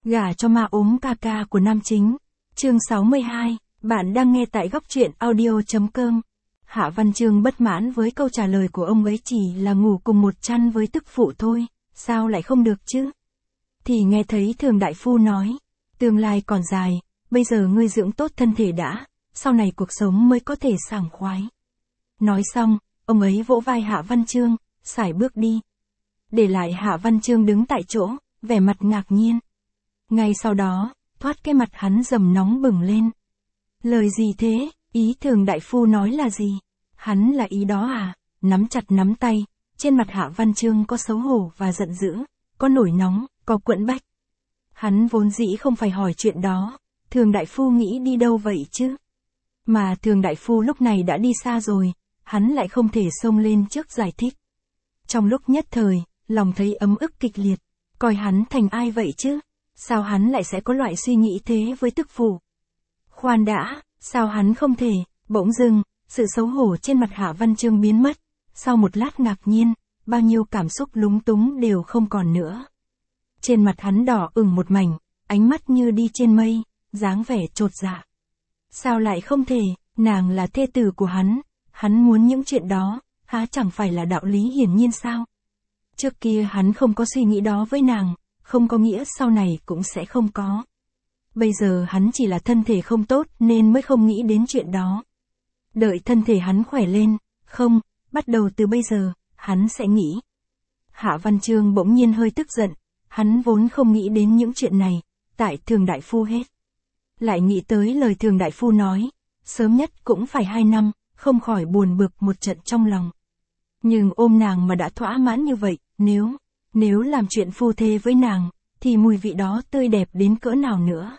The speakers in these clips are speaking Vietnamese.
Gả cho ma ốm ca ca của nam chính. Chương 62, bạn đang nghe tại góc truyện audio.com. Hạ Văn Chương bất mãn với câu trả lời của ông ấy, chỉ là ngủ cùng một chăn với tức phụ thôi, sao lại không được chứ? Thì nghe thấy Thường đại phu nói, tương lai còn dài, bây giờ ngươi dưỡng tốt thân thể đã, sau này cuộc sống mới có thể sảng khoái. Nói xong, ông ấy vỗ vai Hạ Văn Chương, sải bước đi. Để lại Hạ Văn Chương đứng tại chỗ, vẻ mặt ngạc nhiên. Ngay sau đó, thoát cái mặt hắn dầm nóng bừng lên. Lời gì thế, ý Thường đại phu nói là gì? Hắn là ý đó à? Nắm chặt nắm tay, trên mặt Hạ Văn Chương có xấu hổ và giận dữ, có nổi nóng, có quẫn bách. Hắn vốn dĩ không phải hỏi chuyện đó, Thường đại phu nghĩ đi đâu vậy chứ? Mà Thường đại phu lúc này đã đi xa rồi, hắn lại không thể xông lên trước giải thích. Trong lúc nhất thời, lòng thấy ấm ức kịch liệt, coi hắn thành ai vậy chứ? Sao hắn lại sẽ có loại suy nghĩ thế với tức phụ? Khoan đã, sao hắn không thể? Bỗng dưng, sự xấu hổ trên mặt Hạ Văn Chương biến mất, sau một lát ngạc nhiên, bao nhiêu cảm xúc lúng túng đều không còn nữa. Trên mặt hắn đỏ ửng một mảnh, ánh mắt như đi trên mây, dáng vẻ chột dạ. Sao lại không thể, nàng là thê tử của hắn muốn những chuyện đó, há chẳng phải là đạo lý hiển nhiên sao? Trước kia hắn không có suy nghĩ đó với nàng, không có nghĩa sau này cũng sẽ không có. Bây giờ hắn chỉ là thân thể không tốt nên mới không nghĩ đến chuyện đó. Đợi thân thể hắn khỏe lên, không, bắt đầu từ bây giờ, hắn sẽ nghĩ. Hạ Văn Chương bỗng nhiên hơi tức giận, hắn vốn không nghĩ đến những chuyện này, tại Thường đại phu hết. Lại nghĩ tới lời Thường đại phu nói, sớm nhất cũng phải 2 năm, không khỏi buồn bực một trận trong lòng. Nhưng ôm nàng mà đã thỏa mãn như vậy, nếu làm chuyện phu thê với nàng, thì mùi vị đó tươi đẹp đến cỡ nào nữa.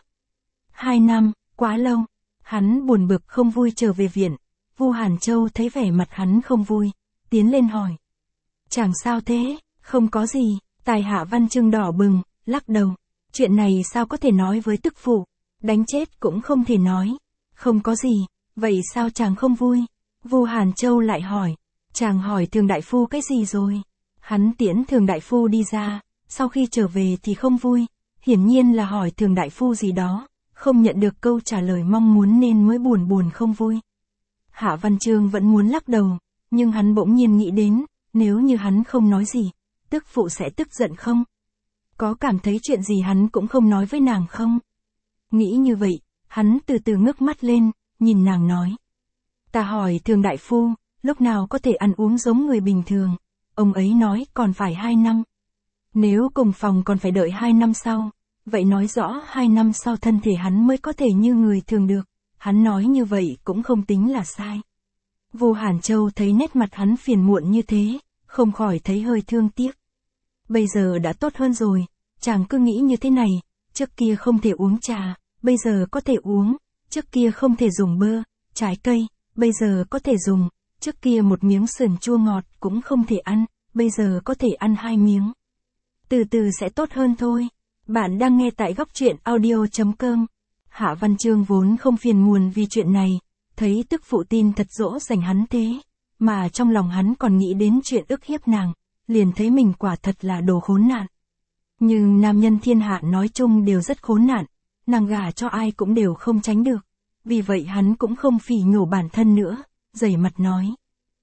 2 năm, quá lâu. Hắn buồn bực không vui trở về viện. Vu Hàn Châu thấy vẻ mặt hắn không vui, tiến lên hỏi. Chẳng sao thế, không có gì. Tài Hạ Văn Chương đỏ bừng, lắc đầu. Chuyện này sao có thể nói với tức phụ, đánh chết cũng không thể nói. Không có gì, vậy sao chàng không vui? Vu Hàn Châu lại hỏi. Chàng hỏi Thường đại phu cái gì rồi? Hắn tiễn Thường đại phu đi ra, sau khi trở về thì không vui, hiển nhiên là hỏi Thường đại phu gì đó, không nhận được câu trả lời mong muốn nên mới buồn không vui. Hạ Văn Chương vẫn muốn lắc đầu, nhưng hắn bỗng nhiên nghĩ đến, nếu như hắn không nói gì, tức phụ sẽ tức giận không? Có cảm thấy chuyện gì hắn cũng không nói với nàng không? Nghĩ như vậy, hắn từ từ ngước mắt lên, nhìn nàng nói. Ta hỏi Thường đại phu, lúc nào có thể ăn uống giống người bình thường? Ông ấy nói còn phải 2 năm. Nếu cùng phòng còn phải đợi 2 năm sau, vậy nói rõ 2 năm sau thân thể hắn mới có thể như người thường được. Hắn nói như vậy cũng không tính là sai. Vu Hàn Châu thấy nét mặt hắn phiền muộn như thế, không khỏi thấy hơi thương tiếc. Bây giờ đã tốt hơn rồi, chàng cứ nghĩ như thế này, trước kia không thể uống trà, bây giờ có thể uống, trước kia không thể dùng bơ, trái cây, bây giờ có thể dùng, trước kia một miếng sườn chua ngọt cũng không thể ăn, bây giờ có thể ăn 2 miếng. Từ từ sẽ tốt hơn thôi. Bạn đang nghe tại góc truyện audio.com. Hạ Văn Chương vốn không phiền muộn vì chuyện này, thấy tức phụ tin thật dỗ dành hắn thế, mà trong lòng hắn còn nghĩ đến chuyện ức hiếp nàng, liền thấy mình quả thật là đồ khốn nạn. Nhưng nam nhân thiên hạ nói chung đều rất khốn nạn, nàng gả cho ai cũng đều không tránh được, vì vậy hắn cũng không phỉ nhổ bản thân nữa, dày mặt nói.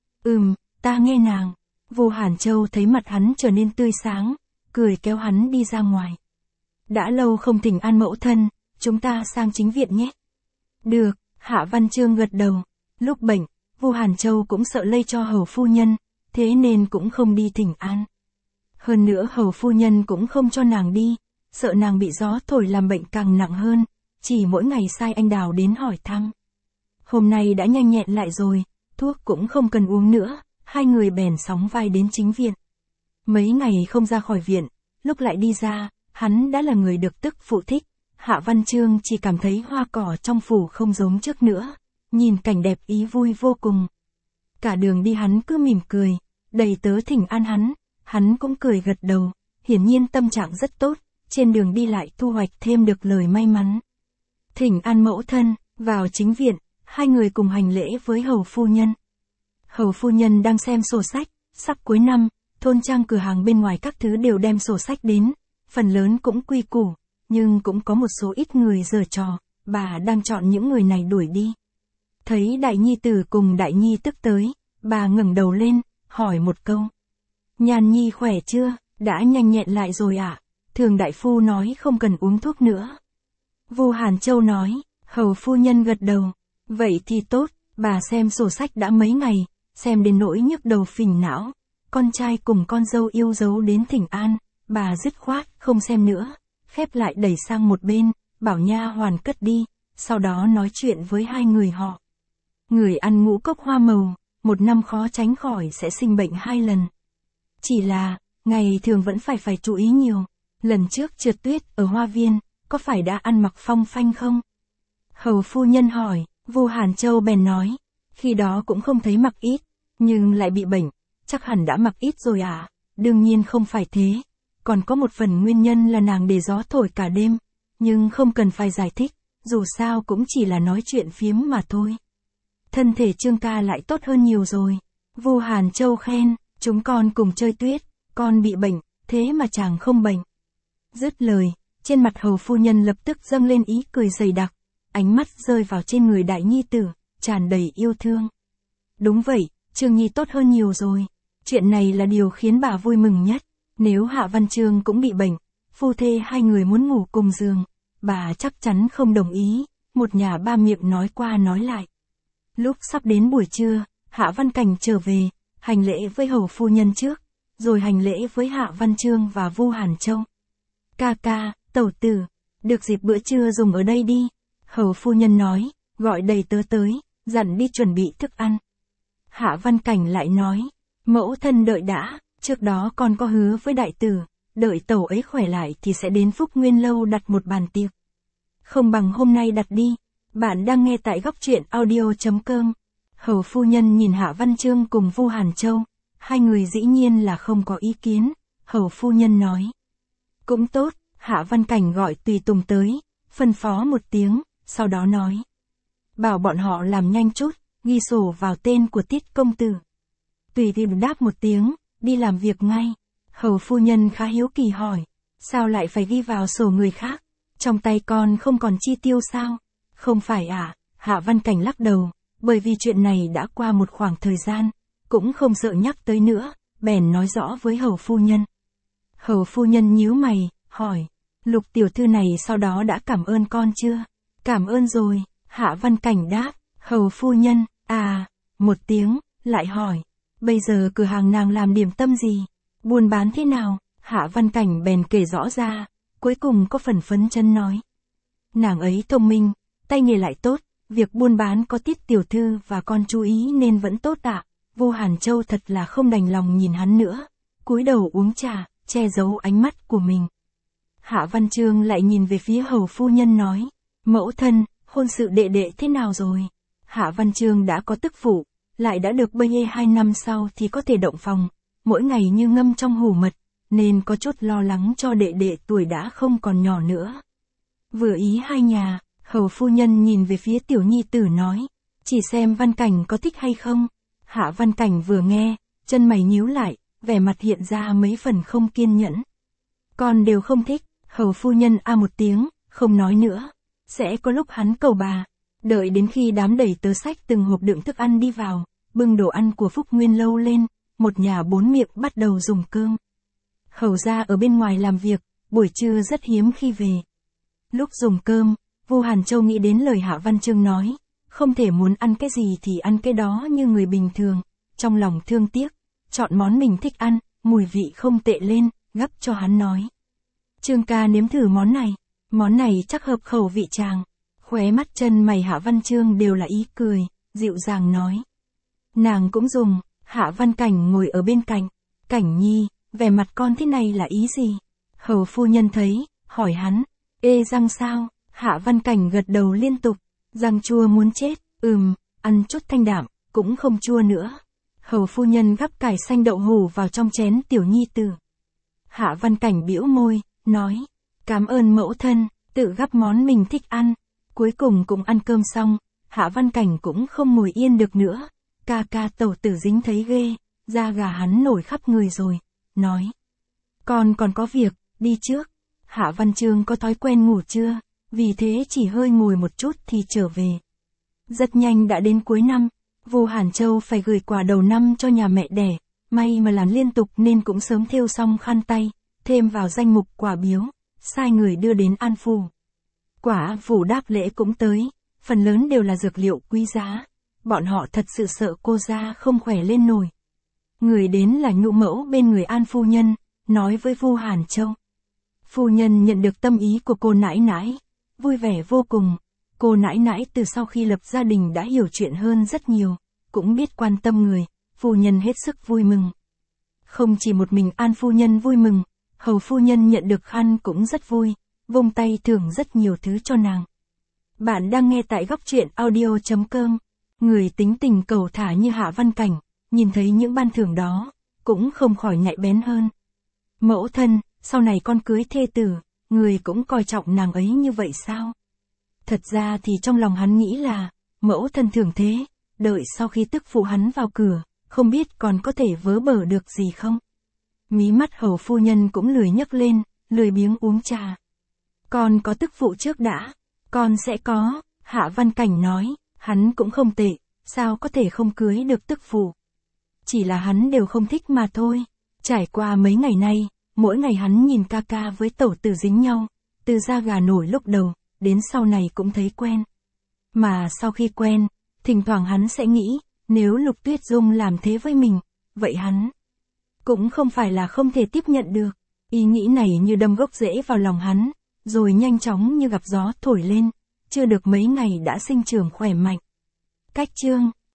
Ta nghe nàng. Vu Hàn Châu thấy mặt hắn trở nên tươi sáng, cười kéo hắn đi ra ngoài. Đã lâu không thỉnh an mẫu thân, chúng ta sang chính viện nhé. Được, Hạ Văn Chương gật đầu. Lúc bệnh, Vu Hàn Châu cũng sợ lây cho hầu phu nhân, thế nên cũng không đi thỉnh an. Hơn nữa hầu phu nhân cũng không cho nàng đi, sợ nàng bị gió thổi làm bệnh càng nặng hơn, chỉ mỗi ngày sai anh Đào đến hỏi thăm. Hôm nay đã nhanh nhẹn lại rồi, thuốc cũng không cần uống nữa, hai người bèn sóng vai đến chính viện. Mấy ngày không ra khỏi viện, lúc lại đi ra, hắn đã là người được tức phụ thích. Hạ Văn Chương chỉ cảm thấy hoa cỏ trong phủ không giống trước nữa, nhìn cảnh đẹp ý vui vô cùng. Cả đường đi hắn cứ mỉm cười, đầy tớ thỉnh an hắn cũng cười gật đầu, hiển nhiên tâm trạng rất tốt, trên đường đi lại thu hoạch thêm được lời may mắn. Thỉnh an mẫu thân, vào chính viện, hai người cùng hành lễ với hầu phu nhân. Hầu phu nhân đang xem sổ sách, sắp cuối năm, thôn trang cửa hàng bên ngoài các thứ đều đem sổ sách đến, phần lớn cũng quy củ, nhưng cũng có một số ít người giở trò, bà đang chọn những người này đuổi đi. Thấy đại nhi tử cùng đại nhi tức tới, bà ngẩng đầu lên, hỏi một câu. Nhàn nhi khỏe chưa, đã nhanh nhẹn lại rồi ạ? Thường đại phu nói không cần uống thuốc nữa. Vu Hàn Châu nói, hầu phu nhân gật đầu. Vậy thì tốt, bà xem sổ sách đã mấy ngày, xem đến nỗi nhức đầu phình não. Con trai cùng con dâu yêu dấu đến thỉnh an, bà dứt khoát, không xem nữa. Khép lại đẩy sang một bên, bảo nha hoàn cất đi, sau đó nói chuyện với hai người họ. Người ăn ngũ cốc hoa màu, một năm khó tránh khỏi sẽ sinh bệnh 2 lần. Chỉ là, ngày thường vẫn phải chú ý nhiều. Lần trước trượt tuyết ở hoa viên, có phải đã ăn mặc phong phanh không? Hầu phu nhân hỏi, Vu Hàn Châu bèn nói, khi đó cũng không thấy mặc ít, nhưng lại bị bệnh, chắc hẳn đã mặc ít rồi à? Đương nhiên không phải thế, còn có một phần nguyên nhân là nàng để gió thổi cả đêm, nhưng không cần phải giải thích, dù sao cũng chỉ là nói chuyện phiếm mà thôi. Thân thể Trương ca lại tốt hơn nhiều rồi. Vu Hàn Châu khen, chúng con cùng chơi tuyết, con bị bệnh, thế mà chàng không bệnh. Dứt lời, trên mặt hầu phu nhân lập tức dâng lên ý cười dày đặc, ánh mắt rơi vào trên người đại nhi tử, tràn đầy yêu thương. Đúng vậy, Trương Nhi tốt hơn nhiều rồi. Chuyện này là điều khiến bà vui mừng nhất. Nếu Hạ Văn Trương cũng bị bệnh, phu thê hai người muốn ngủ cùng giường, bà chắc chắn không đồng ý, một nhà ba miệng nói qua nói lại. Lúc sắp đến buổi trưa, Hạ Văn Cảnh trở về, hành lễ với hầu phu nhân trước, rồi hành lễ với Hạ Văn Trương và Vu Hàn Châu. Ca ca, tẩu tử, được dịp bữa trưa dùng ở đây đi. Hầu phu nhân nói, gọi đầy tớ tới, dặn đi chuẩn bị thức ăn. Hạ Văn Cảnh lại nói, mẫu thân đợi đã, trước đó con có hứa với đại tử, đợi tẩu ấy khỏe lại thì sẽ đến Phúc Nguyên Lâu đặt một bàn tiệc. Không bằng hôm nay đặt đi. Bạn đang nghe tại góc truyện audio.com. Hầu phu nhân nhìn Hạ Văn Trương cùng Vu Hàn Châu, hai người dĩ nhiên là không có ý kiến. Hầu phu nhân nói, cũng tốt. Hạ Văn Cảnh gọi tùy tùng tới, phân phó một tiếng, sau đó nói, bảo bọn họ làm nhanh chút, ghi sổ vào tên của Tiết công tử. Tùy tùng đáp một tiếng, đi làm việc ngay. Hầu phu nhân khá hiếu kỳ hỏi, sao lại phải ghi vào sổ người khác? Trong tay con không còn chi tiêu sao? Không phải à? Hạ Văn Cảnh lắc đầu, bởi vì chuyện này đã qua một khoảng thời gian, cũng không sợ nhắc tới nữa, bèn nói rõ với hầu phu nhân. Hầu phu nhân nhíu mày, hỏi, Lục tiểu thư này sau đó đã cảm ơn con chưa? Cảm ơn rồi, Hạ Văn Cảnh đáp. Hầu phu nhân, một tiếng, lại hỏi, bây giờ cửa hàng nàng làm điểm tâm gì? Buôn bán thế nào? Hạ Văn Cảnh bèn kể rõ ra, cuối cùng có phần phấn chấn nói. Nàng ấy thông minh, tay nghề lại tốt, việc buôn bán có Tiết tiểu thư và con chú ý nên vẫn tốt ạ. Vu Hàn Châu thật là không đành lòng nhìn hắn nữa, cúi đầu uống trà, che giấu ánh mắt của mình. Hạ Văn Trương lại nhìn về phía hầu phu nhân nói, mẫu thân, hôn sự đệ đệ thế nào rồi? Hạ Văn Trương đã có tức phụ, lại đã được bê 2 năm sau thì có thể động phòng, mỗi ngày như ngâm trong hủ mật, nên có chút lo lắng cho đệ đệ tuổi đã không còn nhỏ nữa. Vừa ý hai nhà, hầu phu nhân nhìn về phía tiểu nhi tử nói, chỉ xem Văn Cảnh có thích hay không. Hạ Văn Cảnh vừa nghe, chân mày nhíu lại, vẻ mặt hiện ra mấy phần không kiên nhẫn. Con đều không thích. Hầu phu nhân một tiếng, không nói nữa. Sẽ có lúc hắn cầu bà. Đợi đến khi đám đẩy tớ xách từng hộp đựng thức ăn đi vào, bưng đồ ăn của Phúc Nguyên Lâu lên, một nhà 4 miệng bắt đầu dùng cơm. Hầu ra ở bên ngoài làm việc, buổi trưa rất hiếm khi về. Lúc dùng cơm, Vu Hàn Châu nghĩ đến lời Hạ Văn Trương nói, không thể muốn ăn cái gì thì ăn cái đó như người bình thường, trong lòng thương tiếc, chọn món mình thích ăn, mùi vị không tệ lên, gắp cho hắn nói. Trương ca nếm thử món này chắc hợp khẩu vị chàng. Khóe mắt chân mày Hạ Văn Trương đều là ý cười, dịu dàng nói. Nàng cũng dùng. Hạ Văn Cảnh ngồi ở bên cạnh. Cảnh nhi, vẻ mặt con thế này là ý gì? Hầu phu nhân thấy, hỏi hắn, ê răng sao? Hạ Văn Cảnh gật đầu liên tục, răng chua muốn chết, ăn chút thanh đạm, cũng không chua nữa. Hầu phu nhân gắp cải xanh đậu hủ vào trong chén tiểu nhi tử. Hạ Văn Cảnh bĩu môi, nói, cảm ơn mẫu thân, tự gắp món mình thích ăn. Cuối cùng cũng ăn cơm xong, Hạ Văn Cảnh cũng không ngồi yên được nữa. Ca ca tẩu tử dính thấy ghê, da gà hắn nổi khắp người rồi, nói. Con còn có việc, đi trước. Hạ Văn Chương có thói quen ngủ trưa, vì thế chỉ hơi ngồi một chút thì trở về. Rất nhanh đã đến cuối năm, Vu Hàn Châu phải gửi quà đầu năm cho nhà mẹ đẻ, may mà làm liên tục nên cũng sớm thêu xong khăn tay, thêm vào danh mục quà biếu, sai người đưa đến An Phủ. Quả Phủ đáp lễ cũng tới, phần lớn đều là dược liệu quý giá, bọn họ thật sự sợ cô gia không khỏe lên nổi. Người đến là nhũ mẫu bên người An phu nhân, nói với Vu Hàn Châu. Phu nhân nhận được tâm ý của cô nãi nãi, vui vẻ vô cùng. Cô nãi nãi từ sau khi lập gia đình đã hiểu chuyện hơn rất nhiều, cũng biết quan tâm người, phu nhân hết sức vui mừng. Không chỉ một mình An phu nhân vui mừng, hầu phu nhân nhận được khăn cũng rất vui, vung tay thưởng rất nhiều thứ cho nàng. Bạn đang nghe tại góc truyện audio.com. Người tính tình cầu thả như Hạ Văn Cảnh, nhìn thấy những ban thưởng đó, cũng không khỏi nhạy bén hơn. Mẫu thân, sau này con cưới thê tử, người cũng coi trọng nàng ấy như vậy sao? Thật ra thì trong lòng hắn nghĩ là, mẫu thân thường thế, đợi sau khi tức phụ hắn vào cửa, không biết còn có thể vớ bở được gì không? Mí mắt hầu phu nhân cũng lười nhấc lên, lười biếng uống trà. Con có tức phụ trước đã, con sẽ có, Hạ Văn Cảnh nói, hắn cũng không tệ, sao có thể không cưới được tức phụ. Chỉ là hắn đều không thích mà thôi. Trải qua mấy ngày nay, mỗi ngày hắn nhìn ca ca với tẩu tử dính nhau, từ da gà nổi lúc đầu, đến sau này cũng thấy quen. Mà sau khi quen, thỉnh thoảng hắn sẽ nghĩ, nếu Lục Tuyết Dung làm thế với mình, vậy hắn cũng không phải là không thể tiếp nhận được. Ý nghĩ này như đâm gốc rễ vào lòng hắn, rồi nhanh chóng như gặp gió thổi lên, chưa được mấy ngày đã sinh trưởng khỏe mạnh. Cách chương